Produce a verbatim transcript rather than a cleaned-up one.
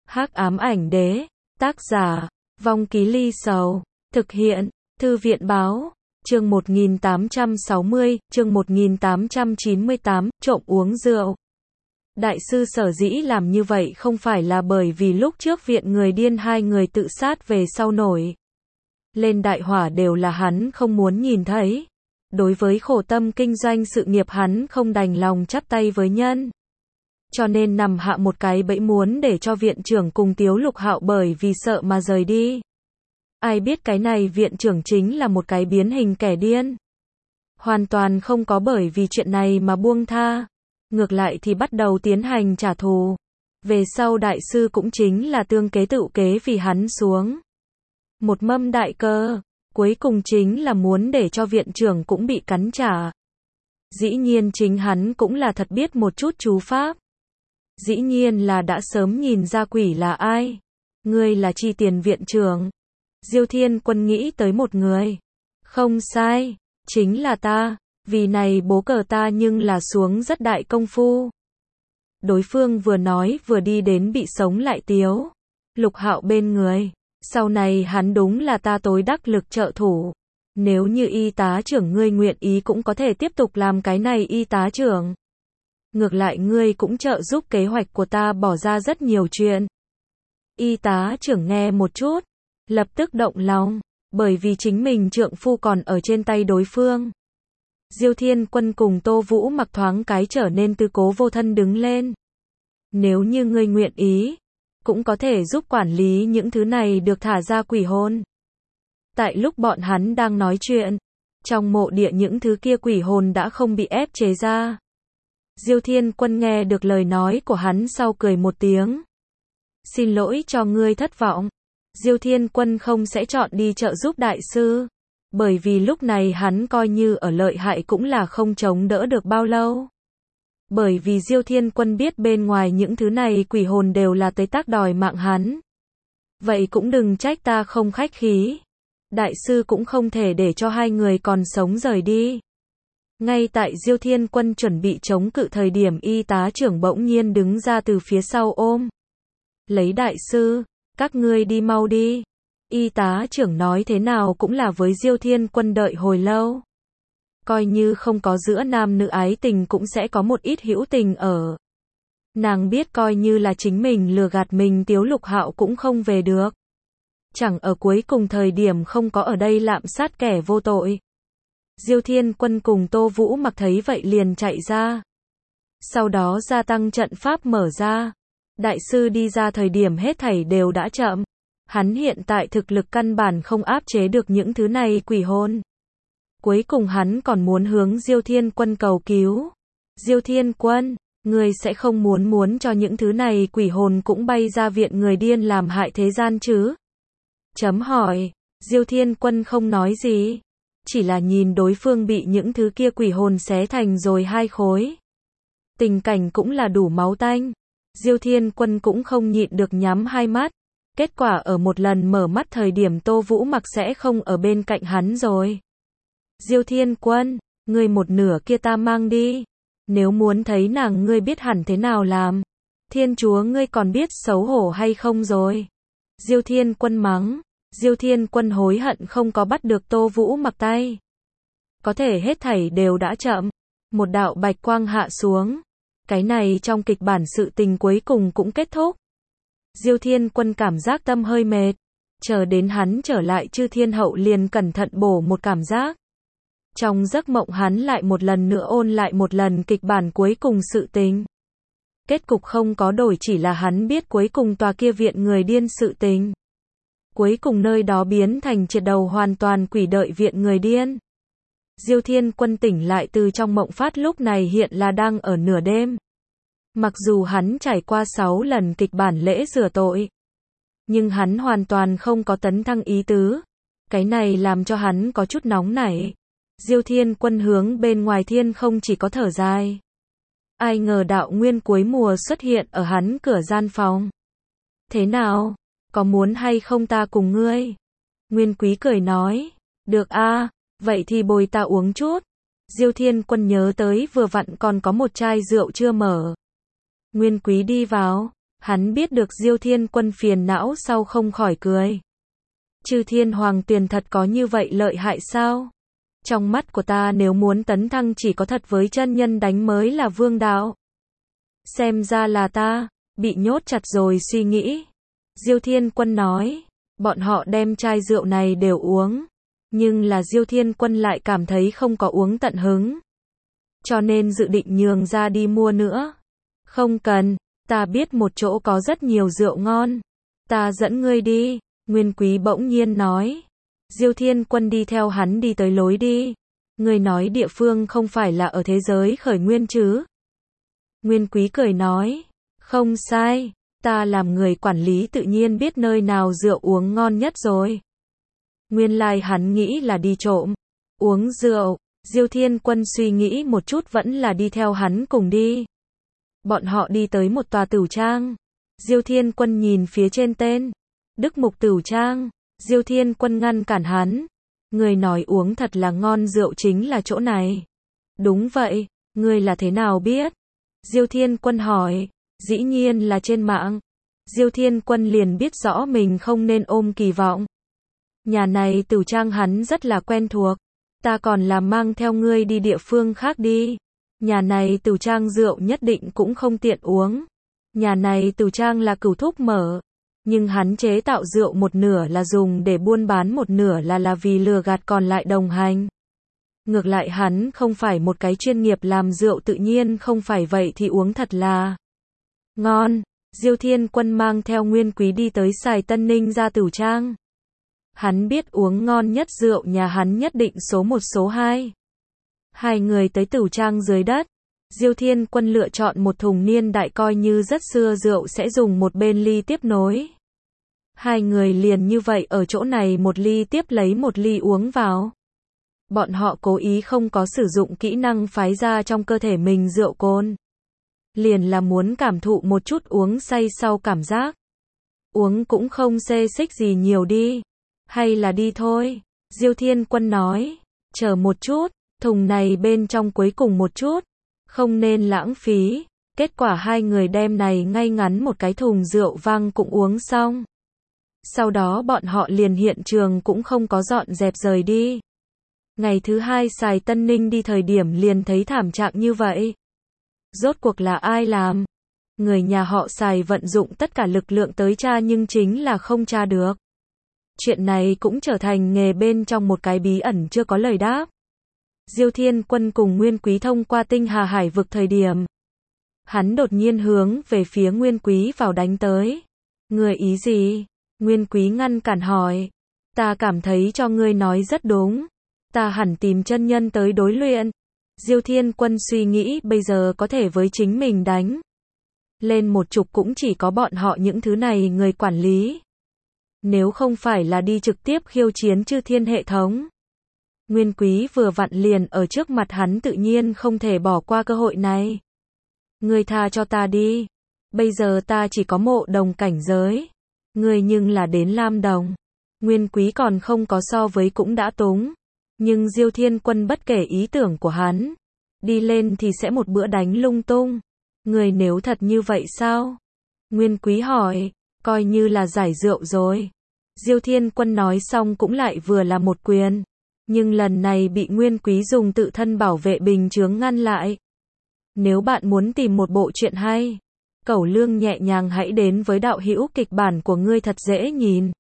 Hắc ám ảnh đế, tác giả, Vong Ký Ly Sầu, thực hiện, Thư viện báo, chương một nghìn tám trăm sáu mươi, chương một nghìn tám trăm chín mươi tám, trộm uống rượu. Đại sư sở dĩ làm như vậy không phải là bởi vì lúc trước viện người điên hai người tự sát về sau nổi lên đại hỏa đều là hắn không muốn nhìn thấy. Đối với khổ tâm kinh doanh sự nghiệp hắn không đành lòng chắp tay với nhân. Cho nên nằm hạ một cái bẫy muốn để cho viện trưởng cùng Tiếu Lục Hạo bởi vì sợ mà rời đi. Ai biết cái này viện trưởng chính là một cái biến hình kẻ điên. Hoàn toàn không có bởi vì chuyện này mà buông tha. Ngược lại thì bắt đầu tiến hành trả thù. Về sau đại sư cũng chính là tương kế tự kế vì hắn xuống một mâm đại cơ. Cuối cùng chính là muốn để cho viện trưởng cũng bị cắn trả. Dĩ nhiên chính hắn cũng là thật biết một chút chú pháp. Dĩ nhiên là đã sớm nhìn ra quỷ là ai. Ngươi là Chi Tiền viện trưởng. Diêu Thiên Quân nghĩ tới một người. Không sai, chính là ta. Vì này bố cờ ta nhưng là xuống rất đại công phu. Đối phương vừa nói vừa đi đến bị sống lại Tiếu Lục Hạo bên người. Sau này hắn đúng là ta tối đắc lực trợ thủ. Nếu như y tá trưởng ngươi nguyện ý cũng có thể tiếp tục làm cái này y tá trưởng. Ngược lại ngươi cũng trợ giúp kế hoạch của ta bỏ ra rất nhiều chuyện. Y tá trưởng nghe một chút, lập tức động lòng, bởi vì chính mình trượng phu còn ở trên tay đối phương. Diêu Thiên Quân cùng Tô Vũ Mặc thoáng cái trở nên tư cố vô thân đứng lên. Nếu như ngươi nguyện ý, cũng có thể giúp quản lý những thứ này được thả ra quỷ hồn. Tại lúc bọn hắn đang nói chuyện, trong mộ địa những thứ kia quỷ hồn đã không bị ép chế ra. Diêu Thiên Quân nghe được lời nói của hắn sau cười một tiếng. Xin lỗi cho ngươi thất vọng. Diêu Thiên Quân không sẽ chọn đi trợ giúp đại sư. Bởi vì lúc này hắn coi như ở lợi hại cũng là không chống đỡ được bao lâu. Bởi vì Diêu Thiên Quân biết bên ngoài những thứ này quỷ hồn đều là tới tác đòi mạng hắn. Vậy cũng đừng trách ta không khách khí. Đại sư cũng không thể để cho hai người còn sống rời đi. Ngay tại Diêu Thiên Quân chuẩn bị chống cự thời điểm y tá trưởng bỗng nhiên đứng ra từ phía sau ôm lấy đại sư, các ngươi đi mau đi. Y tá trưởng nói thế nào cũng là với Diêu Thiên Quân đợi hồi lâu. Coi như không có giữa nam nữ ái tình cũng sẽ có một ít hữu tình ở. Nàng biết coi như là chính mình lừa gạt mình Tiếu Lục Hạo cũng không về được. Chẳng ở cuối cùng thời điểm không có ở đây lạm sát kẻ vô tội. Diêu Thiên Quân cùng Tô Vũ Mặc thấy vậy liền chạy ra. Sau đó gia tăng trận pháp mở ra. Đại sư đi ra thời điểm hết thảy đều đã chậm. Hắn hiện tại thực lực căn bản không áp chế được những thứ này quỷ hồn. Cuối cùng hắn còn muốn hướng Diêu Thiên Quân cầu cứu. Diêu Thiên Quân, ngươi sẽ không muốn muốn cho những thứ này quỷ hồn cũng bay ra viện người điên làm hại thế gian chứ? Chấm hỏi. Diêu Thiên Quân không nói gì. Chỉ là nhìn đối phương bị những thứ kia quỷ hồn xé thành rồi hai khối. Tình cảnh cũng là đủ máu tanh. Diêu Thiên Quân cũng không nhịn được nhắm hai mắt. Kết quả ở một lần mở mắt thời điểm Tô Vũ Mặc sẽ không ở bên cạnh hắn rồi. Diêu Thiên Quân, ngươi một nửa kia ta mang đi. Nếu muốn thấy nàng ngươi biết hẳn thế nào làm. Thiên chúa ngươi còn biết xấu hổ hay không rồi. Diêu Thiên Quân mắng. Diêu Thiên Quân hối hận không có bắt được Tô Vũ Mặc tay. Có thể hết thảy đều đã chậm. Một đạo bạch quang hạ xuống. Cái này trong kịch bản sự tình cuối cùng cũng kết thúc. Diêu Thiên Quân cảm giác tâm hơi mệt. Chờ đến hắn trở lại Chư Thiên Hậu liền cẩn thận bổ một cảm giác. Trong giấc mộng hắn lại một lần nữa ôn lại một lần kịch bản cuối cùng sự tình. Kết cục không có đổi chỉ là hắn biết cuối cùng tòa kia viện người điên sự tình. Cuối cùng nơi đó biến thành triệt đầu hoàn toàn quỷ đợi viện người điên. Diêu Thiên Quân tỉnh lại từ trong mộng phát lúc này hiện là đang ở nửa đêm. Mặc dù hắn trải qua sáu lần kịch bản lễ rửa tội. Nhưng hắn hoàn toàn không có tấn thăng ý tứ. Cái này làm cho hắn có chút nóng nảy. Diêu Thiên Quân hướng bên ngoài thiên không chỉ có thở dài. Ai ngờ đạo nguyên cuối mùa xuất hiện ở hắn cửa gian phòng. Thế nào? Có muốn hay không ta cùng ngươi? Nguyên Quý cười nói. Được a, vậy thì bồi ta uống chút. Diêu Thiên Quân nhớ tới vừa vặn còn có một chai rượu chưa mở. Nguyên Quý đi vào. Hắn biết được Diêu Thiên Quân phiền não sau không khỏi cười. Chư Thiên Hoàng Tuyền thật có như vậy lợi hại sao? Trong mắt của ta nếu muốn tấn thăng chỉ có thật với chân nhân đánh mới là vương đạo. Xem ra là ta, bị nhốt chặt rồi suy nghĩ. Diêu Thiên Quân nói, bọn họ đem chai rượu này đều uống. Nhưng là Diêu Thiên Quân lại cảm thấy không có uống tận hứng. Cho nên dự định nhường ra đi mua nữa. Không cần, ta biết một chỗ có rất nhiều rượu ngon. Ta dẫn ngươi đi, Nguyên Quý bỗng nhiên nói. Diêu Thiên Quân đi theo hắn đi tới lối đi. Ngươi nói địa phương không phải là ở thế giới khởi nguyên chứ? Nguyên Quý cười nói, không sai, ta làm người quản lý tự nhiên biết nơi nào rượu uống ngon nhất rồi. Nguyên lai hắn nghĩ là đi trộm, uống rượu. Diêu Thiên Quân suy nghĩ một chút vẫn là đi theo hắn cùng đi. Bọn họ đi tới một tòa tửu trang. Diêu Thiên Quân nhìn phía trên tên, Đức Mục Tửu Trang. Diêu Thiên Quân ngăn cản hắn. Người nói uống thật là ngon rượu chính là chỗ này. Đúng vậy, ngươi là thế nào biết? Diêu Thiên Quân hỏi. Dĩ nhiên là trên mạng. Diêu Thiên Quân liền biết rõ mình không nên ôm kỳ vọng. Nhà này tửu trang hắn rất là quen thuộc. Ta còn là mang theo ngươi đi địa phương khác đi. Nhà này tửu trang rượu nhất định cũng không tiện uống. Nhà này tửu trang là Cửu Thúc mở. Nhưng hắn chế tạo rượu một nửa là dùng để buôn bán, một nửa là là vì lừa gạt còn lại đồng hành. Ngược lại hắn không phải một cái chuyên nghiệp làm rượu, tự nhiên không phải vậy thì uống thật là ngon. Diêu Thiên Quân mang theo Nguyên Quý đi tới Sài Tân Ninh ra tửu trang. Hắn biết uống ngon nhất rượu nhà hắn nhất định số một số hai. Hai người tới tửu trang dưới đất. Diêu Thiên Quân lựa chọn một thùng niên đại coi như rất xưa rượu sẽ dùng một bên ly tiếp nối. Hai người liền như vậy ở chỗ này một ly tiếp lấy một ly uống vào. Bọn họ cố ý không có sử dụng kỹ năng phái ra trong cơ thể mình rượu cồn. Liền là muốn cảm thụ một chút uống say sau cảm giác. Uống cũng không xê xích gì nhiều đi. Hay là đi thôi. Diêu Thiên Quân nói. Chờ một chút, thùng này bên trong cuối cùng một chút. Không nên lãng phí. Kết quả hai người đem này ngay ngắn một cái thùng rượu vang cũng uống xong. Sau đó bọn họ liền hiện trường cũng không có dọn dẹp rời đi. Ngày thứ hai Sài Tân Ninh đi thời điểm liền thấy thảm trạng như vậy. Rốt cuộc là ai làm? Người nhà họ Sài vận dụng tất cả lực lượng tới tra nhưng chính là không tra được. Chuyện này cũng trở thành nghề bên trong một cái bí ẩn chưa có lời đáp. Diêu Thiên Quân cùng Nguyên Quý thông qua tinh hà hải vực thời điểm. Hắn đột nhiên hướng về phía Nguyên Quý vào đánh tới. Người ý gì? Nguyên Quý ngăn cản hỏi. Ta cảm thấy cho ngươi nói rất đúng. Ta hẳn tìm chân nhân tới đối luyện. Diêu Thiên Quân suy nghĩ bây giờ có thể với chính mình đánh lên một chục cũng chỉ có bọn họ những thứ này người quản lý. Nếu không phải là đi trực tiếp khiêu chiến chư thiên hệ thống. Nguyên Quý vừa vặn liền ở trước mặt hắn tự nhiên không thể bỏ qua cơ hội này. Ngươi tha cho ta đi. Bây giờ ta chỉ có mộ đồng cảnh giới. Ngươi nhưng là đến lam đồng. Nguyên Quý còn không có so với cũng đã túng. Nhưng Diêu Thiên Quân bất kể ý tưởng của hắn. Đi lên thì sẽ một bữa đánh lung tung. Ngươi nếu thật như vậy sao? Nguyên Quý hỏi. Coi như là giải rượu rồi. Diêu Thiên Quân nói xong cũng lại vừa là một quyền. Nhưng lần này bị Nguyên Quý dùng tự thân bảo vệ bình chướng ngăn lại. Nếu bạn muốn tìm một bộ truyện hay, Cẩu Lương nhẹ nhàng hãy đến với đạo hữu kịch bản của ngươi thật dễ nhìn.